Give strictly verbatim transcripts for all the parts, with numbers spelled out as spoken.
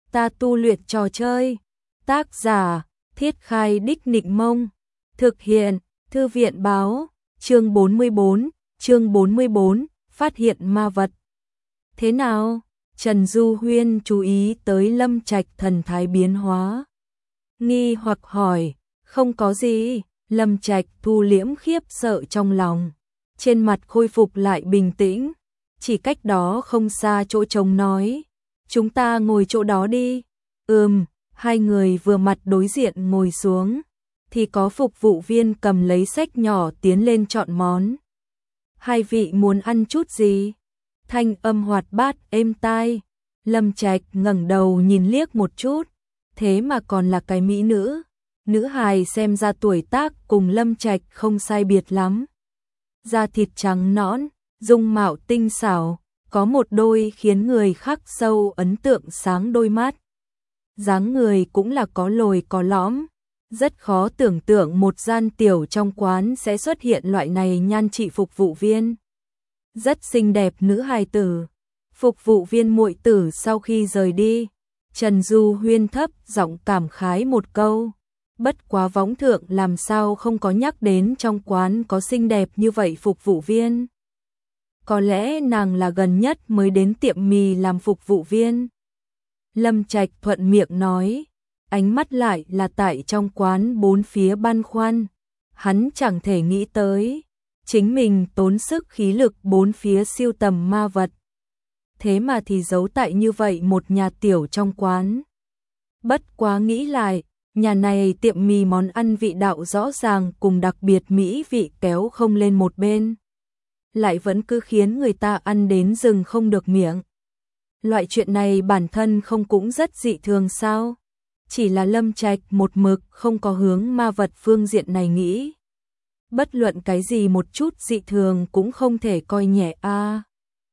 ta tu luyện trò chơi. Tác giả, Thiết Khai Đích Nịnh Mông. Thực hiện, Thư viện Báo. Chương bốn mươi bốn, chương bốn mươi bốn, phát hiện ma vật. Thế nào? Trần Du Huyên chú ý tới Lâm Trạch thần thái biến hóa. Nghi hoặc hỏi, không có gì. Lâm Trạch thu liễm khiếp sợ trong lòng. Trên mặt khôi phục lại bình tĩnh. Chỉ cách đó không xa chỗ trống nói. Chúng ta ngồi chỗ đó đi. Ừm, hai người vừa mặt đối diện ngồi xuống. Thì có phục vụ viên cầm lấy sách nhỏ tiến lên chọn món. Hai vị muốn ăn chút gì? Thanh âm hoạt bát êm tai. Lâm Trạch ngẩng đầu nhìn liếc một chút. Thế mà còn là cái mỹ nữ. Nữ hài xem ra tuổi tác cùng Lâm Trạch không sai biệt lắm. Da thịt trắng nõn, dung mạo tinh xảo, có một đôi khiến người khắc sâu ấn tượng sáng đôi mắt. Dáng người cũng là có lồi có lõm. Rất khó tưởng tượng một gian tiểu trong quán sẽ xuất hiện loại này nhan trị phục vụ viên. Rất xinh đẹp nữ hài tử. Phục vụ viên muội tử sau khi rời đi, Trần Du Huyên thấp giọng cảm khái một câu. Bất quá võng thượng làm sao không có nhắc đến trong quán có xinh đẹp như vậy phục vụ viên. Có lẽ nàng là gần nhất mới đến tiệm mì làm phục vụ viên. Lâm Trạch thuận miệng nói, ánh mắt lại là tại trong quán bốn phía băn khoăn. Hắn chẳng thể nghĩ tới, chính mình tốn sức khí lực bốn phía siêu tầm ma vật. Thế mà thì giấu tại như vậy một nhà tiểu trong quán. Bất quá nghĩ lại, nhà này tiệm mì món ăn vị đạo rõ ràng cùng đặc biệt mỹ vị kéo không lên một bên. Lại vẫn cứ khiến người ta ăn đến rừng không được miệng. Loại chuyện này bản thân không cũng rất dị thường sao? Chỉ là Lâm Trạch một mực không có hướng ma vật phương diện này nghĩ. Bất luận cái gì một chút dị thường cũng không thể coi nhẹ a. À.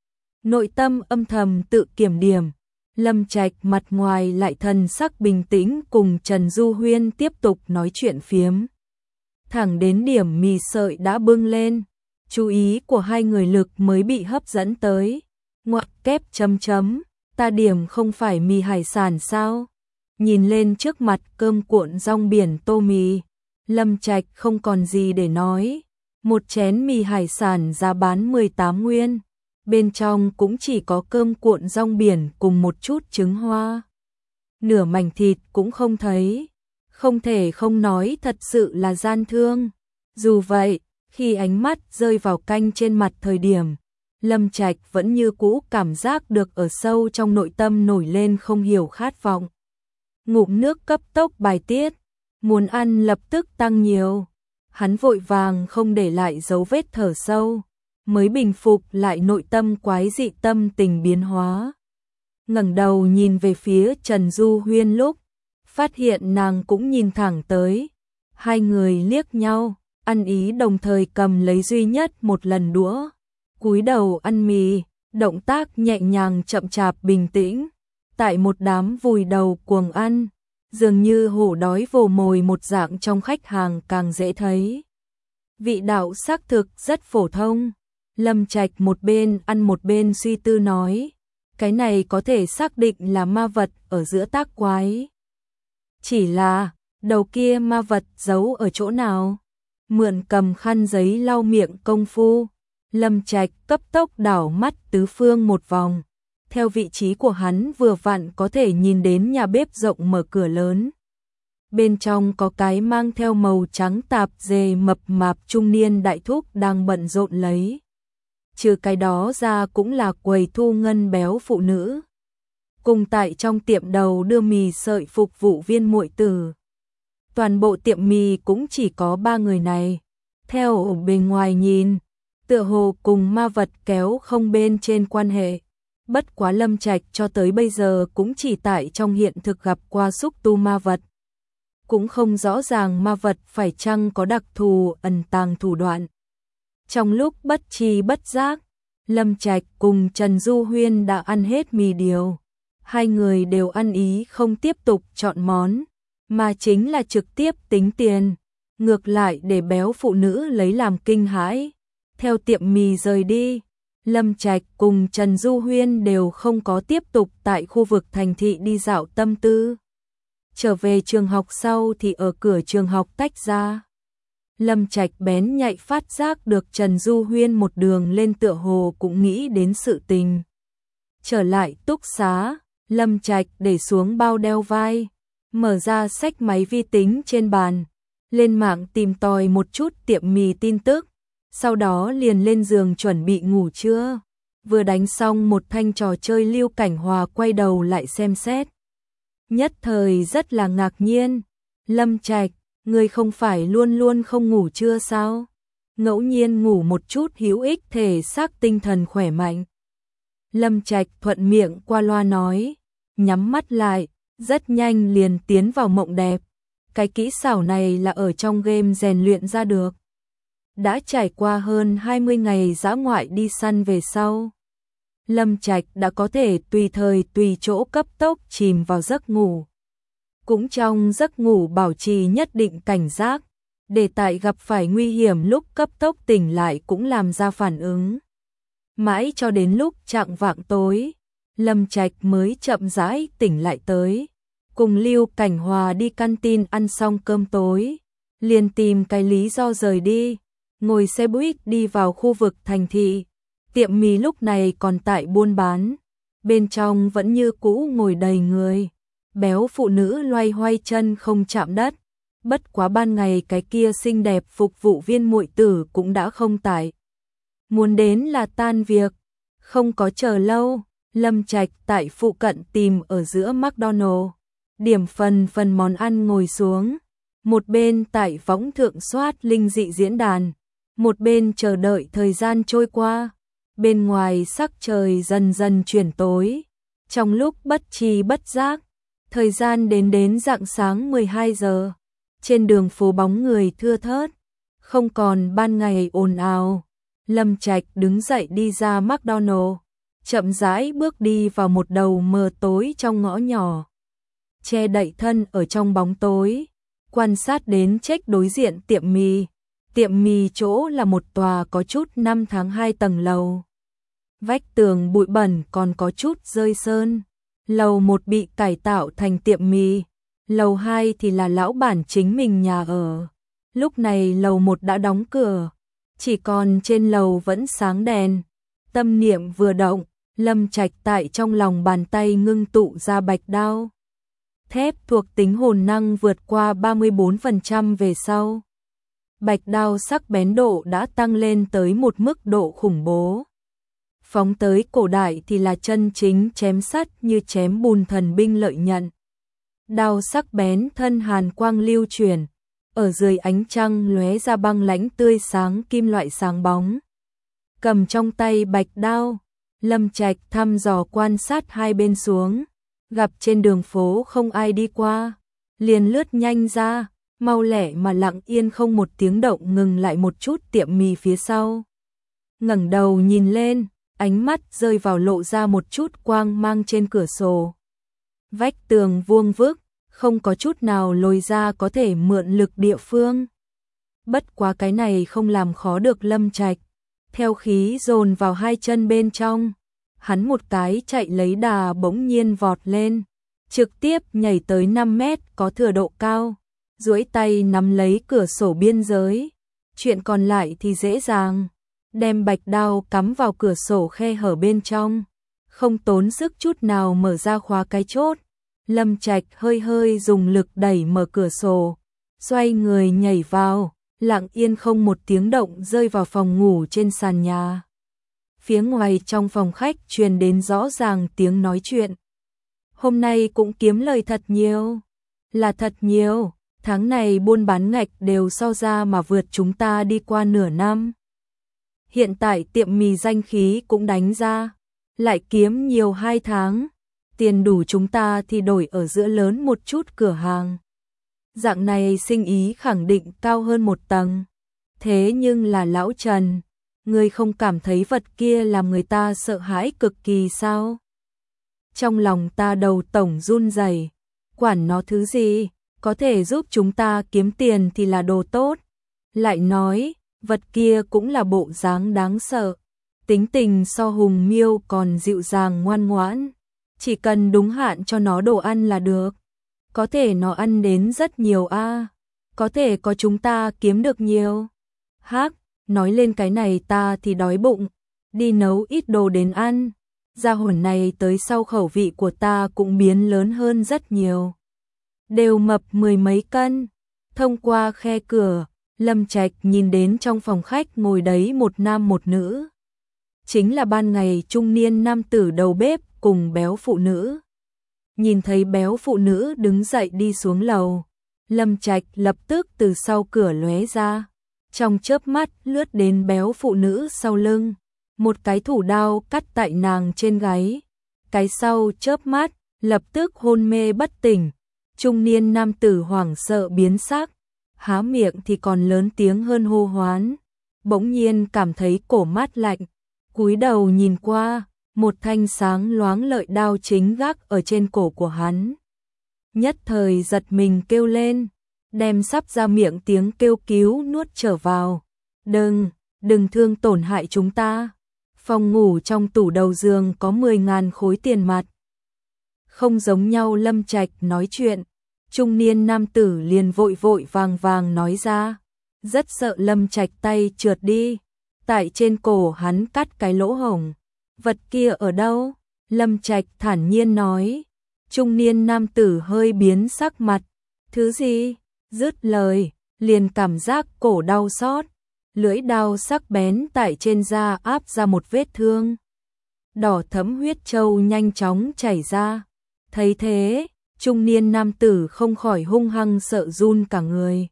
Nội tâm âm thầm tự kiểm điểm. Lâm Trạch mặt ngoài lại thần sắc bình tĩnh cùng Trần Du Huyên tiếp tục nói chuyện phiếm. Thẳng đến điểm mì sợi đã bưng lên, chú ý của hai người lực mới bị hấp dẫn tới. Ngoặc kép chấm chấm, ta điểm không phải mì hải sản sao? Nhìn lên trước mặt cơm cuộn rong biển tô mì, Lâm Trạch không còn gì để nói. Một chén mì hải sản giá bán mười tám nguyên. Bên trong cũng chỉ có cơm cuộn rong biển cùng một chút trứng hoa. Nửa mảnh thịt cũng không thấy. Không thể không nói thật sự là gian thương. Dù vậy, khi ánh mắt rơi vào canh trên mặt thời điểm, Lâm Trạch vẫn như cũ cảm giác được ở sâu trong nội tâm nổi lên không hiểu khát vọng. Ngụm nước cấp tốc bài tiết, muốn ăn lập tức tăng nhiều. Hắn vội vàng không để lại dấu vết thở sâu, mới bình phục lại nội tâm quái dị tâm tình biến hóa. Ngẩng đầu nhìn về phía Trần Du Huyên lúc, phát hiện nàng cũng nhìn thẳng tới. Hai người liếc nhau, ăn ý đồng thời cầm lấy duy nhất một lần đũa. Cúi đầu ăn mì, động tác nhẹ nhàng chậm chạp bình tĩnh. Tại một đám vùi đầu cuồng ăn, dường như hổ đói vồ mồi một dạng trong khách hàng càng dễ thấy. Vị đạo xác thực rất phổ thông. Lâm Trạch một bên ăn một bên suy tư nói, cái này có thể xác định là ma vật ở giữa tác quái. Chỉ là, đầu kia ma vật giấu ở chỗ nào? Mượn cầm khăn giấy lau miệng công phu, Lâm Trạch cấp tốc đảo mắt tứ phương một vòng. Theo vị trí của hắn vừa vặn có thể nhìn đến nhà bếp rộng mở cửa lớn. Bên trong có cái mang theo màu trắng tạp dề mập mạp trung niên đại thúc đang bận rộn lấy. Trừ cái đó ra cũng là quầy thu ngân béo phụ nữ. Cùng tại trong tiệm đầu đưa mì sợi phục vụ viên muội tử. Toàn bộ tiệm mì cũng chỉ có ba người này. Theo ở bên ngoài nhìn, tựa hồ cùng ma vật kéo không bên trên quan hệ. Bất quá Lâm Trạch cho tới bây giờ cũng chỉ tại trong hiện thực gặp qua xúc tu ma vật. Cũng không rõ ràng ma vật phải chăng có đặc thù ẩn tàng thủ đoạn. Trong lúc bất tri bất giác, Lâm Trạch cùng Trần Du Huyên đã ăn hết mì điều. Hai người đều ăn ý không tiếp tục chọn món, mà chính là trực tiếp tính tiền. Ngược lại để béo phụ nữ lấy làm kinh hãi. Theo tiệm mì rời đi, Lâm Trạch cùng Trần Du Huyên đều không có tiếp tục tại khu vực thành thị đi dạo tâm tư. Trở về trường học sau thì ở cửa trường học tách ra. Lâm Trạch bén nhạy phát giác được Trần Du Huyên một đường lên tựa hồ cũng nghĩ đến sự tình. Trở lại túc xá, Lâm Trạch để xuống bao đeo vai, mở ra sách máy vi tính trên bàn, lên mạng tìm tòi một chút tiệm mì tin tức, sau đó liền lên giường chuẩn bị ngủ trưa. Vừa đánh xong một thanh trò chơi Lưu Cảnh Hòa quay đầu lại xem xét. Nhất thời rất là ngạc nhiên, Lâm Trạch, ngươi không phải luôn luôn không ngủ trưa sao? Ngẫu nhiên ngủ một chút hữu ích thể xác tinh thần khỏe mạnh. Lâm Trạch thuận miệng qua loa nói, nhắm mắt lại, rất nhanh liền tiến vào mộng đẹp. Cái kỹ xảo này là ở trong game rèn luyện ra được. Đã trải qua hơn hai mươi ngày dã ngoại đi săn về sau, Lâm Trạch đã có thể tùy thời tùy chỗ cấp tốc chìm vào giấc ngủ. Cũng trong giấc ngủ bảo trì nhất định cảnh giác, để tại gặp phải nguy hiểm lúc cấp tốc tỉnh lại cũng làm ra phản ứng. Mãi cho đến lúc chạng vạng tối, Lâm Trạch mới chậm rãi tỉnh lại tới. Cùng Lưu Cảnh Hòa đi canteen ăn xong cơm tối, liền tìm cái lý do rời đi, ngồi xe buýt đi vào khu vực thành thị. Tiệm mì lúc này còn tại buôn bán, bên trong vẫn như cũ ngồi đầy người. Béo phụ nữ loay hoay chân không chạm đất, bất quá ban ngày cái kia xinh đẹp phục vụ viên muội tử cũng đã không tại. Muốn đến là tan việc, không có chờ lâu, Lâm Trạch tại phụ cận tìm ở giữa McDonald, điểm phần phần món ăn ngồi xuống, một bên tại võng thượng soát linh dị diễn đàn, một bên chờ đợi thời gian trôi qua. Bên ngoài sắc trời dần dần chuyển tối, trong lúc bất tri bất giác, thời gian đến đến rạng sáng mười hai giờ, trên đường phố bóng người thưa thớt, không còn ban ngày ồn ào. Lâm Trạch đứng dậy đi ra McDonald, chậm rãi bước đi vào một đầu mờ tối trong ngõ nhỏ, che đậy thân ở trong bóng tối, quan sát đến check đối diện tiệm mì. Tiệm mì chỗ là một tòa có chút năm tháng hai tầng lầu. Vách tường bụi bẩn còn có chút rơi sơn. Lầu một bị cải tạo thành tiệm mì, lầu hai thì là lão bản chính mình nhà ở. Lúc này lầu một đã đóng cửa, chỉ còn trên lầu vẫn sáng đèn. Tâm niệm vừa động, Lâm Trạch tại trong lòng bàn tay ngưng tụ ra bạch đao. Thép thuộc tính hồn năng vượt qua ba mươi bốn phần trăm về sau. Bạch đao sắc bén độ đã tăng lên tới một mức độ khủng bố. Phóng tới cổ đại thì là chân chính chém sắt như chém bùn thần binh lợi nhận. Đao sắc bén thân hàn quang lưu chuyển, ở dưới ánh trăng lóe ra băng lãnh tươi sáng kim loại sáng bóng. Cầm trong tay bạch đao, Lâm Trạch thăm dò quan sát hai bên xuống, gặp trên đường phố không ai đi qua, liền lướt nhanh ra, mau lẹ mà lặng yên không một tiếng động ngừng lại một chút tiệm mì phía sau. Ngẩng đầu nhìn lên, ánh mắt rơi vào lộ ra một chút quang mang trên cửa sổ. Vách tường vuông vức, không có chút nào lồi ra có thể mượn lực địa phương. Bất quá cái này không làm khó được Lâm Trạch. Theo khí dồn vào hai chân bên trong, hắn một cái chạy lấy đà bỗng nhiên vọt lên, trực tiếp nhảy tới năm mét có thừa độ cao, duỗi tay nắm lấy cửa sổ biên giới. Chuyện còn lại thì dễ dàng, đem bạch đao cắm vào cửa sổ khe hở bên trong, không tốn sức chút nào mở ra khóa cái chốt. Lâm Trạch hơi hơi dùng lực đẩy mở cửa sổ, xoay người nhảy vào, lặng yên không một tiếng động rơi vào phòng ngủ trên sàn nhà. Phía ngoài trong phòng khách truyền đến rõ ràng tiếng nói chuyện. Hôm nay cũng kiếm lời thật nhiều, là thật nhiều, tháng này buôn bán ngạch đều so ra mà vượt chúng ta đi qua nửa năm. Hiện tại tiệm mì danh khí cũng đánh ra, lại kiếm nhiều hai tháng, tiền đủ chúng ta thì đổi ở giữa lớn một chút cửa hàng. Dạng này sinh ý khẳng định cao hơn một tầng. Thế nhưng là lão Trần, ngươi không cảm thấy vật kia làm người ta sợ hãi cực kỳ sao? Trong lòng ta đầu tổng run rẩy, quản nó thứ gì, có thể giúp chúng ta kiếm tiền thì là đồ tốt. Lại nói, vật kia cũng là bộ dáng đáng sợ. tính tình so Hùng Miêu còn dịu dàng ngoan ngoãn, chỉ cần đúng hạn cho nó đồ ăn là được. Có thể nó ăn đến rất nhiều a, à. Có thể có chúng ta kiếm được nhiều. Hắc, nói lên cái này ta thì đói bụng, đi nấu ít đồ đến ăn. Gia hồn này tới sau khẩu vị của ta cũng biến lớn hơn rất nhiều. Đều mập mười mấy cân. Thông qua khe cửa, Lâm Trạch nhìn đến trong phòng khách ngồi đấy một nam một nữ. Chính là ban ngày trung niên nam tử đầu bếp cùng béo phụ nữ. Nhìn thấy béo phụ nữ đứng dậy đi xuống lầu, Lâm Trạch lập tức từ sau cửa lóe ra, trong chớp mắt lướt đến béo phụ nữ sau lưng, một cái thủ đao cắt tại nàng trên gáy. Cái sau chớp mắt, lập tức hôn mê bất tỉnh. Trung niên nam tử hoảng sợ biến sắc, há miệng thì còn lớn tiếng hơn hô hoán. Bỗng nhiên cảm thấy cổ mát lạnh, cúi đầu nhìn qua, một thanh sáng loáng lợi đao chính gác ở trên cổ của hắn. Nhất thời giật mình kêu lên, đem sắp ra miệng tiếng kêu cứu nuốt trở vào. Đừng, đừng thương tổn hại chúng ta. Phòng ngủ trong tủ đầu giường có mười ngàn khối tiền mặt. Không giống nhau Lâm Trạch nói chuyện, trung niên nam tử liền vội vội vàng vàng nói ra, rất sợ Lâm Trạch tay trượt đi. Tại trên cổ hắn cắt cái lỗ hổng. Vật kia ở đâu? Lâm Trạch thản nhiên nói. Trung niên nam tử hơi biến sắc mặt. Thứ gì? Dứt lời, liền cảm giác cổ đau xót. Lưỡi đao sắc bén tại trên da áp ra một vết thương. Đỏ thẫm huyết châu nhanh chóng chảy ra. Thấy thế, trung niên nam tử không khỏi hung hăng sợ run cả người.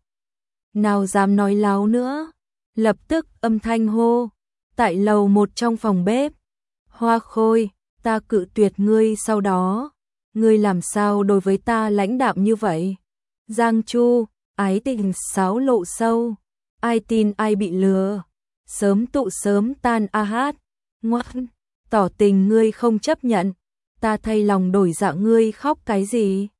Nào dám nói láo nữa. Lập tức âm thanh hô. Tại lầu một trong phòng bếp. Hoa Khôi, ta cự tuyệt ngươi sau đó. Ngươi làm sao đối với ta lãnh đạm như vậy? Giang Chu, ái tình xáo lộ sâu. Ai tin ai bị lừa. Sớm tụ sớm tan a hát. Ngoan, tỏ tình ngươi không chấp nhận. Ta thay lòng đổi dạ ngươi khóc cái gì?